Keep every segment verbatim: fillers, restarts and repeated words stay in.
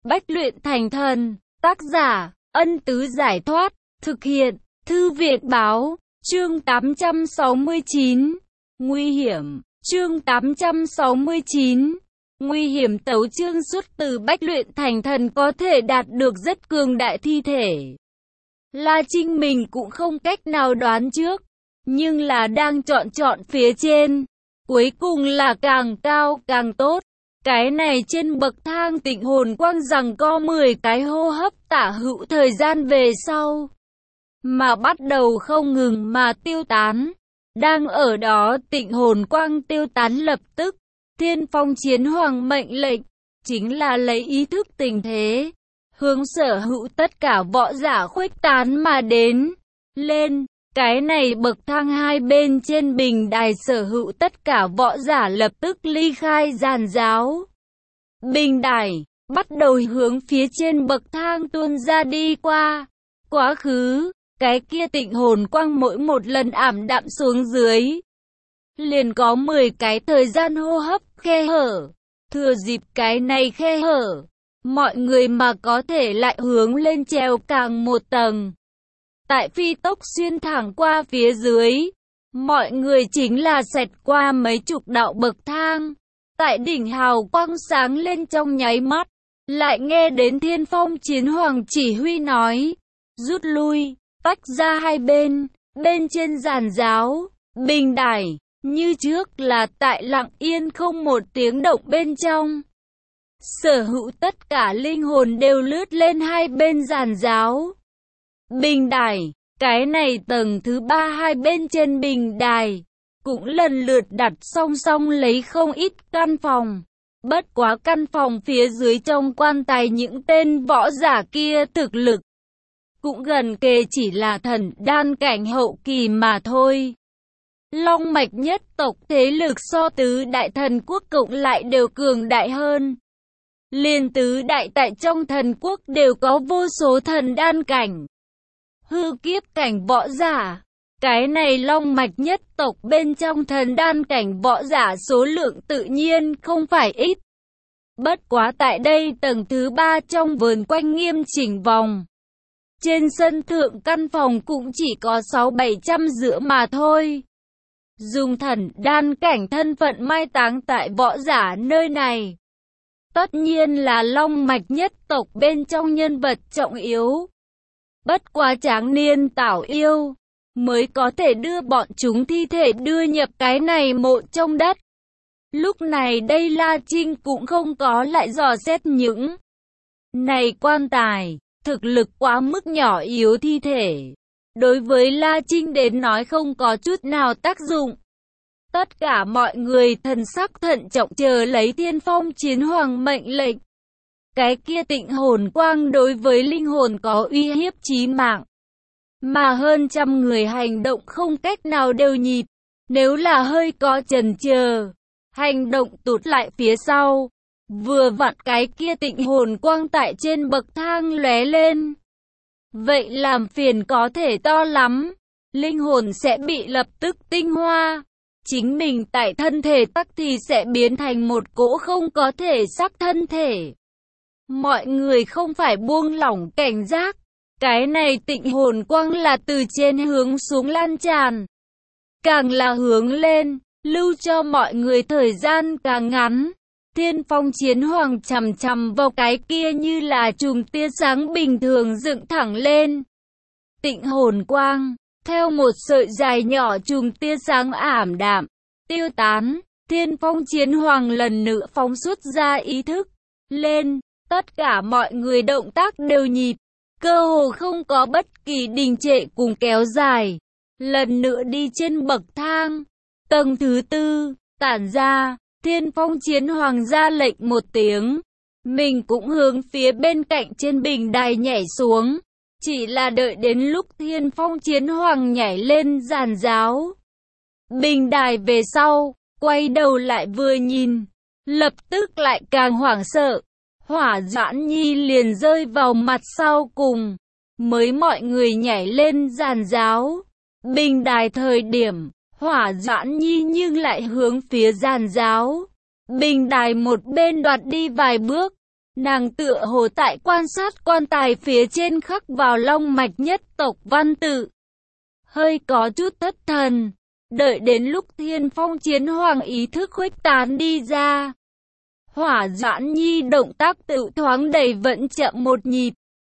Bách luyện thành thần. Tác giả, Ân Tứ Giải Thoát. Thực hiện, Thư viện Báo. Chương tám trăm sáu mươi chín. Nguy hiểm. Chương tám trăm sáu mươi chín. Nguy hiểm. Tấu chương xuất từ Bách luyện thành thần có thể đạt được rất cường đại thi thể. La Trinh mình cũng không cách nào đoán trước, nhưng là đang chọn chọn phía trên. Cuối cùng là càng cao càng tốt. Cái này trên bậc thang tịnh hồn quang rằng có mười cái hô hấp tả hữu thời gian về sau, mà bắt đầu không ngừng mà tiêu tán. Đang ở đó tịnh hồn quang tiêu tán lập tức, Thiên Phong Chiến Hoàng mệnh lệnh, chính là lấy ý thức tình thế, hướng sở hữu tất cả võ giả khuếch tán mà đến. Lên, cái này bậc thang hai bên trên bình đài sở hữu tất cả võ giả lập tức ly khai giàn giáo. Bình đài, bắt đầu hướng phía trên bậc thang tuôn ra đi qua. Quá khứ, cái kia tịnh hồn quang mỗi một lần ảm đạm xuống dưới, liền có mười cái thời gian hô hấp khe hở. Thừa dịp cái này khe hở, mọi người mà có thể lại hướng lên trèo càng một tầng. Tại phi tốc xuyên thẳng qua phía dưới, mọi người chính là xẹt qua mấy chục đạo bậc thang. Tại đỉnh hào quang sáng lên trong nháy mắt, lại nghe đến Thiên Phong Chiến Hoàng chỉ huy nói, rút lui, tách ra hai bên, bên trên giàn giáo, bình đài, như trước là tại lặng yên không một tiếng động bên trong. Sở hữu tất cả linh hồn đều lướt lên hai bên giàn giáo. Bình đài, cái này tầng thứ ba hai bên trên bình đài, cũng lần lượt đặt song song lấy không ít căn phòng. Bất quá căn phòng phía dưới trong quan tài những tên võ giả kia thực lực cũng gần kề chỉ là thần đan cảnh hậu kỳ mà thôi. Long mạch nhất tộc thế lực so tứ đại thần quốc cộng lại đều cường đại hơn. Liên tứ đại tại trong thần quốc đều có vô số thần đan cảnh, hư kiếp cảnh võ giả. Cái này long mạch nhất tộc bên trong thần đan cảnh võ giả số lượng tự nhiên không phải ít. Bất quá tại đây tầng thứ ba trong vườn quanh nghiêm chỉnh vòng, trên sân thượng căn phòng cũng chỉ có sáu bảy trăm giữa mà thôi. Dùng thần đan cảnh thân phận mai táng tại võ giả nơi này, tất nhiên là long mạch nhất tộc bên trong nhân vật trọng yếu. Bất quá Tráng Niên Tảo Yêu mới có thể đưa bọn chúng thi thể đưa nhập cái này mộ trong đất. Lúc này đây La Trinh cũng không có lại dò xét những này quan tài, thực lực quá mức nhỏ yếu thi thể. Đối với La Trinh đến nói không có chút nào tác dụng. Tất cả mọi người thần sắc thận trọng chờ lấy Thiên Phong Chiến Hoàng mệnh lệnh. Cái kia tịnh hồn quang đối với linh hồn có uy hiếp chí mạng, mà hơn trăm người hành động không cách nào đều nhịp. Nếu là hơi có chần chờ, hành động tụt lại phía sau, vừa vặn cái kia tịnh hồn quang tại trên bậc thang lóe lên, vậy làm phiền có thể to lắm. Linh hồn sẽ bị lập tức tinh hoa, chính mình tại thân thể tắc thì sẽ biến thành một cỗ không có thể xác thân thể. Mọi người không phải buông lỏng cảnh giác. Cái này tịnh hồn quang là từ trên hướng xuống lan tràn, càng là hướng lên, lưu cho mọi người thời gian càng ngắn. Thiên Phong Chiến Hoàng chằm chằm vào cái kia như là chùm tia sáng bình thường dựng thẳng lên. Tịnh hồn quang, theo một sợi dài nhỏ chùm tia sáng ảm đạm, tiêu tán. Thiên Phong Chiến Hoàng lần nữa phóng xuất ra ý thức. Lên, tất cả mọi người động tác đều nhịp, cơ hồ không có bất kỳ đình trệ cùng kéo dài. Lần nữa đi trên bậc thang, tầng thứ tư, tản ra. Thiên Phong Chiến Hoàng ra lệnh một tiếng, mình cũng hướng phía bên cạnh trên bình đài nhảy xuống. Chỉ là đợi đến lúc Thiên Phong Chiến Hoàng nhảy lên giàn giáo bình đài về sau, quay đầu lại vừa nhìn, lập tức lại càng hoảng sợ. Hỏa Doãn Nhi liền rơi vào mặt sau cùng, mới mọi người nhảy lên giàn giáo bình đài thời điểm, Hỏa Doãn Nhi nhưng lại hướng phía giàn giáo bình đài một bên đoạt đi vài bước. Nàng tựa hồ tại quan sát quan tài phía trên khắc vào long mạch nhất tộc văn tự. Hơi có chút thất thần. Đợi đến lúc Thiên Phong Chiến Hoàng ý thức khuếch tán đi ra. Hỏa Doãn Nhi động tác tự thoáng đầy vẫn chậm một nhịp.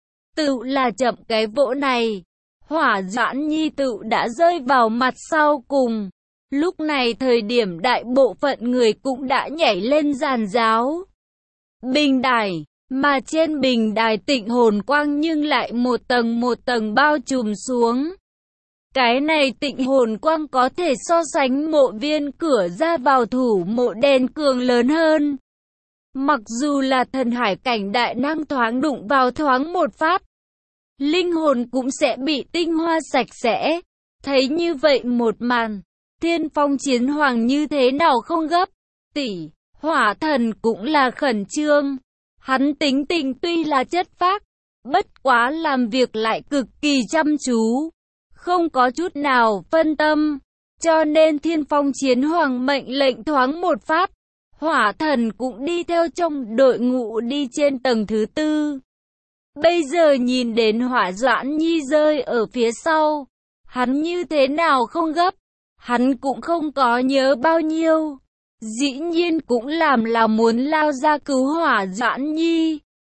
Tự là chậm cái vỗ này. Hỏa Doãn Nhi tự đã rơi vào mặt sau cùng. Lúc này thời điểm đại bộ phận người cũng đã nhảy lên giàn giáo. Bình đài, mà trên bình đài tịnh hồn quang nhưng lại một tầng một tầng bao trùm xuống. Cái này tịnh hồn quang có thể so sánh mộ viên cửa ra vào thủ mộ đen cường lớn hơn. Mặc dù là thần hải cảnh đại năng thoáng đụng vào thoáng một phát, linh hồn cũng sẽ bị tinh hoa sạch sẽ. Thấy như vậy một màn, Thiên Phong Chiến Hoàng như thế nào không gấp. Tỷ, Hỏa Thần cũng là khẩn trương. Hắn tính tình tuy là chất phác, bất quá làm việc lại cực kỳ chăm chú, không có chút nào phân tâm. Cho nên Thiên Phong Chiến Hoàng mệnh lệnh thoáng một phát, Hỏa Thần cũng đi theo trong đội ngũ đi trên tầng thứ tư. Bây giờ nhìn đến Hỏa Doãn Nhi rơi ở phía sau, hắn như thế nào không gấp, hắn cũng không có nhớ bao nhiêu. Dĩ nhiên cũng làm là muốn lao ra cứu Hỏa Doãn Nhi.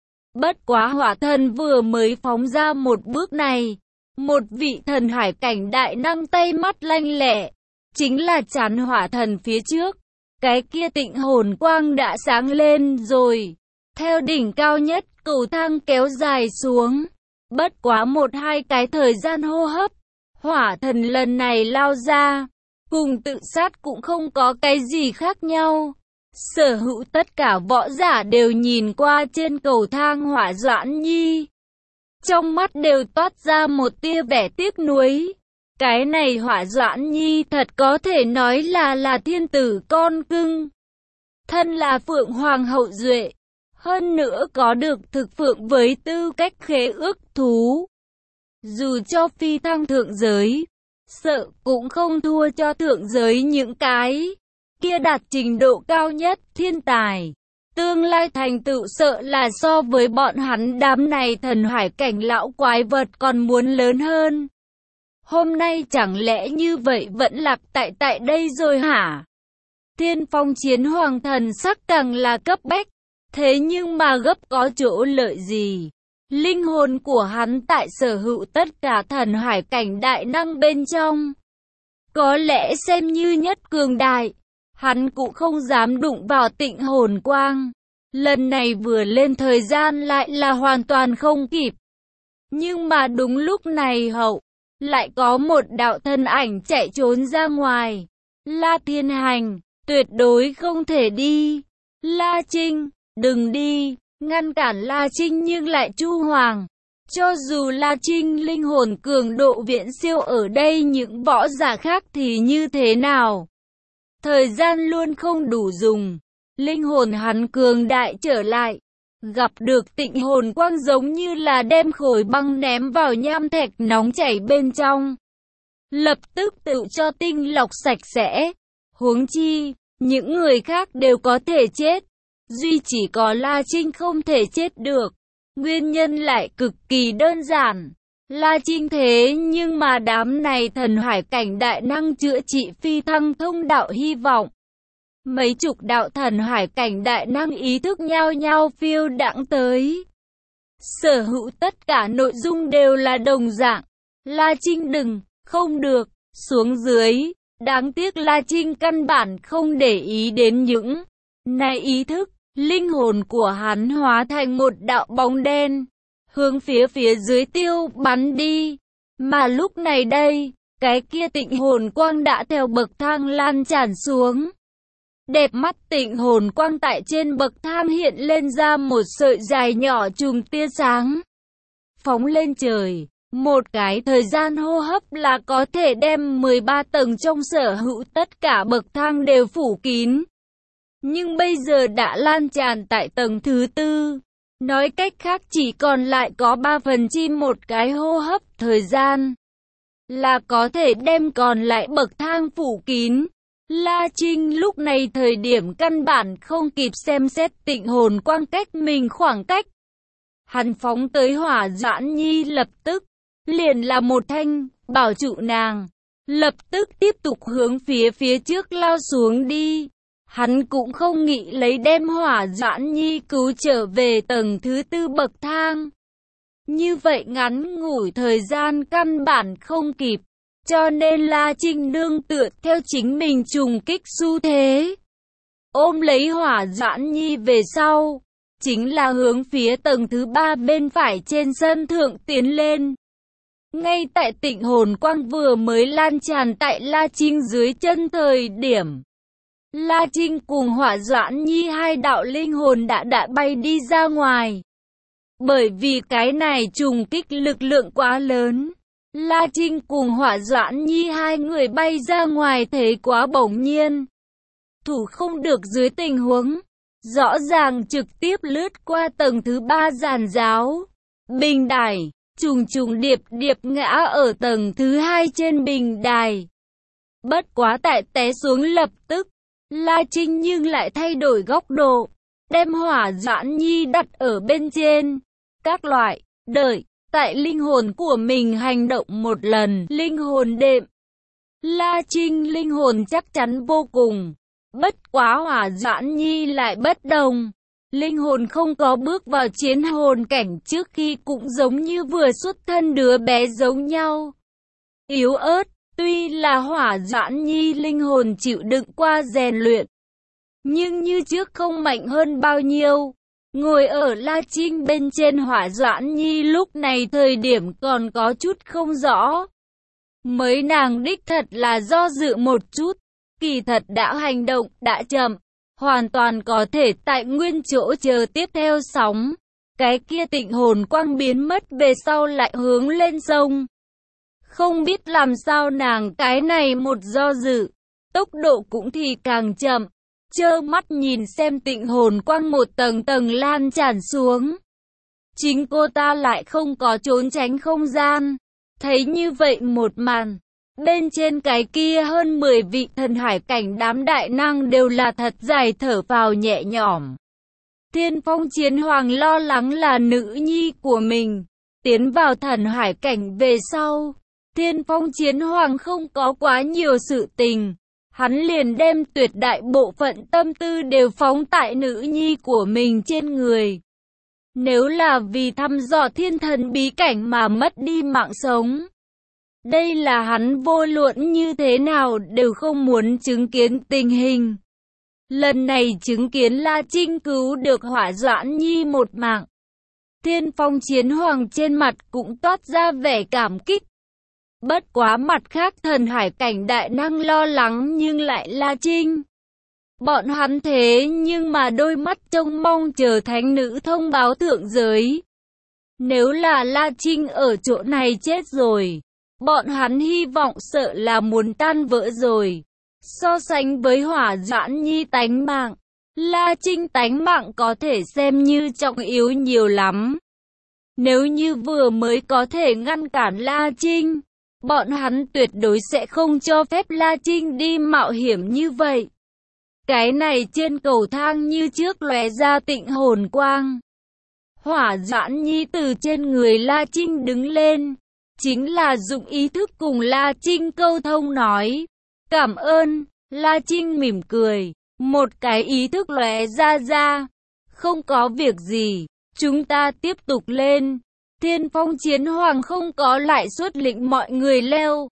Bất quá Hỏa Thần vừa mới phóng ra một bước này, một vị thần hải cảnh đại năng tay mắt lanh lẹ, chính là chắn Hỏa Thần phía trước. Cái kia tịnh hồn quang đã sáng lên rồi, theo đỉnh cao nhất cầu thang kéo dài xuống. Bất quá một hai cái thời gian hô hấp, Hỏa Thần lần này lao ra, cùng tự sát cũng không có cái gì khác nhau. Sở hữu tất cả võ giả đều nhìn qua trên cầu thang Hỏa Doãn Nhi, trong mắt đều toát ra một tia vẻ tiếc nuối. Cái này Hỏa Doãn Nhi thật có thể nói là là thiên tử con cưng. Thân là Phượng Hoàng hậu duệ, hơn nữa có được thực phượng với tư cách khế ước thú. Dù cho phi thăng thượng giới, sợ cũng không thua cho thượng giới những cái kia đạt trình độ cao nhất thiên tài. Tương lai thành tựu sợ là so với bọn hắn đám này thần hải cảnh lão quái vật còn muốn lớn hơn. Hôm nay chẳng lẽ như vậy vẫn lạc tại tại đây rồi hả? Thiên Phong Chiến Hoàng thần sắc càng là cấp bách. Thế nhưng mà gấp có chỗ lợi gì? Linh hồn của hắn tại sở hữu tất cả thần hải cảnh đại năng bên trong, có lẽ xem như nhất cường đại. Hắn cũng không dám đụng vào tịnh hồn quang. Lần này vừa lên thời gian lại là hoàn toàn không kịp. Nhưng mà đúng lúc này hậu, lại có một đạo thân ảnh chạy trốn ra ngoài. La Thiên Hành, tuyệt đối không thể đi. La Trinh, đừng đi, ngăn cản La Trinh nhưng lại Chu Hoàng. Cho dù La Trinh linh hồn cường độ viễn siêu ở đây những võ giả khác thì như thế nào? Thời gian luôn không đủ dùng. Linh hồn hắn cường đại trở lại. Gặp được tịnh hồn quang giống như là đem khối băng ném vào nham thạch nóng chảy bên trong. Lập tức tự cho tinh lọc sạch sẽ. Huống chi, những người khác đều có thể chết. Duy chỉ có La Trinh không thể chết được. Nguyên nhân lại cực kỳ đơn giản. La Trinh thế nhưng mà đám này thần hải cảnh đại năng chữa trị phi thăng thông đạo hy vọng. Mấy chục đạo thần hải cảnh đại năng ý thức nhau nhau phiêu đãng tới. Sở hữu tất cả nội dung đều là đồng dạng. La Trinh đừng, không được, xuống dưới. Đáng tiếc La Trinh căn bản không để ý đến những này ý thức. Linh hồn của hắn hóa thành một đạo bóng đen, hướng phía phía dưới tiêu bắn đi. Mà lúc này đây, cái kia tịnh hồn quang đã theo bậc thang lan tràn xuống. Đẹp mắt tịnh hồn quang tại trên bậc thang hiện lên ra một sợi dài nhỏ chùm tia sáng. Phóng lên trời, một cái thời gian hô hấp là có thể đem mười ba tầng trong sở hữu tất cả bậc thang đều phủ kín. Nhưng bây giờ đã lan tràn tại tầng thứ tư. Nói cách khác chỉ còn lại có ba phần chi một cái hô hấp thời gian, là có thể đem còn lại bậc thang phủ kín. La Trinh lúc này thời điểm căn bản không kịp xem xét tịnh hồn quang cách mình khoảng cách. Hắn phóng tới Hỏa Doãn Nhi lập tức, liền là một thanh, bảo trụ nàng. Lập tức tiếp tục hướng phía phía trước lao xuống đi. Hắn cũng không nghĩ lấy đem Hỏa Doãn Nhi cứu trở về tầng thứ tư bậc thang. Như vậy ngắn ngủi thời gian căn bản không kịp. Cho nên La Trinh nương tựa theo chính mình trùng kích xu thế. Ôm lấy Hỏa Doãn Nhi về sau. Chính là hướng phía tầng thứ ba bên phải trên sân thượng tiến lên. Ngay tại tịnh hồn quang vừa mới lan tràn tại La Trinh dưới chân thời điểm. La Trinh cùng Hỏa Doãn Nhi hai đạo linh hồn đã đã bay đi ra ngoài. Bởi vì cái này trùng kích lực lượng quá lớn. La Trinh cùng Hỏa Doãn Nhi hai người bay ra ngoài thấy quá bỗng nhiên. Thủ không được dưới tình huống. Rõ ràng trực tiếp lướt qua tầng thứ ba giàn giáo. Bình đài, trùng trùng điệp điệp ngã ở tầng thứ hai trên bình đài. Bất quá tại té xuống lập tức. La Trinh nhưng lại thay đổi góc độ. Đem Hỏa Doãn Nhi đặt ở bên trên. Các loại, đợi. Tại linh hồn của mình hành động một lần, linh hồn đệm. La Trinh linh hồn chắc chắn vô cùng. Bất quá Hỏa Doãn Nhi lại bất đồng. Linh hồn không có bước vào chiến hồn cảnh trước khi cũng giống như vừa xuất thân đứa bé giống nhau. Yếu ớt, tuy là Hỏa Doãn Nhi linh hồn chịu đựng qua rèn luyện. Nhưng như trước không mạnh hơn bao nhiêu. Ngồi ở La Trinh bên trên Hỏa Doãn Nhi lúc này thời điểm còn có chút không rõ. Mới nàng đích thật là do dự một chút, kỳ thật đã hành động, đã chậm, hoàn toàn có thể tại nguyên chỗ chờ tiếp theo sóng. Cái kia tịnh hồn quang biến mất về sau lại hướng lên sông. Không biết làm sao nàng cái này một do dự, tốc độ cũng thì càng chậm. Trơ mắt nhìn xem tịnh hồn quang một tầng tầng lan tràn xuống. Chính cô ta lại không có trốn tránh không gian. Thấy như vậy một màn. Bên trên cái kia hơn mười vị thần hải cảnh đám đại năng đều là thật dài thở vào nhẹ nhõm. Thiên Phong Chiến Hoàng lo lắng là nữ nhi của mình. Tiến vào thần hải cảnh về sau. Thiên Phong Chiến Hoàng không có quá nhiều sự tình. Hắn liền đem tuyệt đại bộ phận tâm tư đều phóng tại nữ nhi của mình trên người. Nếu là vì thăm dò thiên thần bí cảnh mà mất đi mạng sống. Đây là hắn vô luận như thế nào đều không muốn chứng kiến tình hình. Lần này chứng kiến La Trinh cứu được Hỏa Doãn Nhi một mạng. Thiên Phong Chiến Hoàng trên mặt cũng toát ra vẻ cảm kích. Bất quá mặt khác thần hải cảnh đại năng lo lắng nhưng lại La Trinh. Bọn hắn thế nhưng mà đôi mắt trông mong chờ thánh nữ thông báo thượng giới. Nếu là La Trinh ở chỗ này chết rồi, bọn hắn hy vọng sợ là muốn tan vỡ rồi. So sánh với Hỏa Doãn Nhi tánh mạng, La Trinh tánh mạng có thể xem như trọng yếu nhiều lắm. Nếu như vừa mới có thể ngăn cản La Trinh, bọn hắn tuyệt đối sẽ không cho phép La Trinh đi mạo hiểm như vậy. Cái này trên cầu thang như trước lóe ra tịnh hồn quang. Hỏa Doãn Nhi từ trên người La Trinh đứng lên. Chính là dụng ý thức cùng La Trinh câu thông nói. Cảm ơn, La Trinh mỉm cười. Một cái ý thức lóe ra ra. Không có việc gì, chúng ta tiếp tục lên. Thiên Phong Chiến Hoàng không có lại xuất lĩnh mọi người leo.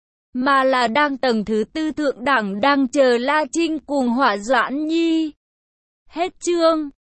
Mà là đang tầng thứ tư thượng đẳng đang chờ La Trinh cùng Hỏa Doãn Nhi. Hết chương.